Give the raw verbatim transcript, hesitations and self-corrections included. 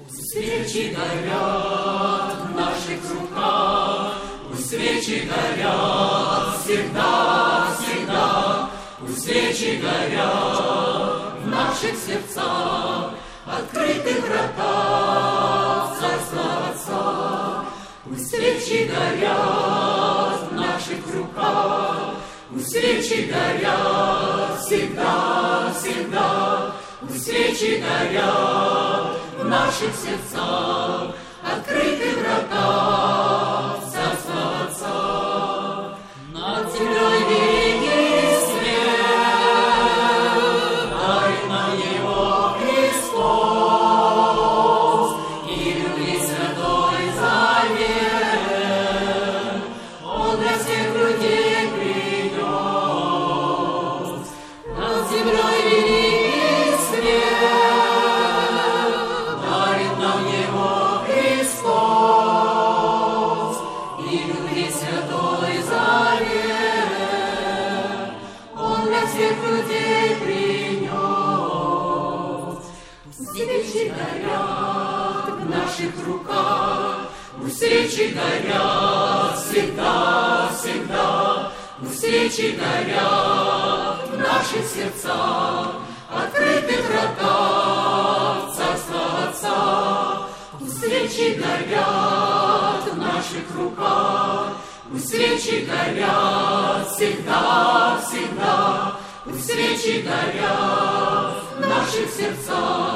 Свечи горят в наших руках, пусть свечи горят всегда, всегда, пусть свечи горят в наших сердцах, открыты врата в Царство Отца. Пусть свечи горят в наших руках, пусть свечи горят всегда, всегда, пусть свечи горят в наших сердцах, открыты врата в Царство Отца. Над землей великий свет, дарит нам его Христос, и любви святой завет Он для всех людей принес. Над землей великий свет, дарит нам его Христос, и любви святой завет Он для всех людей принес. Пусть свечи горят в наших руках, пусть свечи горят всегда, всегда, пусть свечи горят в наших сердцах, открыты врата в Царство Отца. Пусть свечи горят в наших руках, пусть свечи горят всегда, всегда, пусть свечи горят в наших сердцах,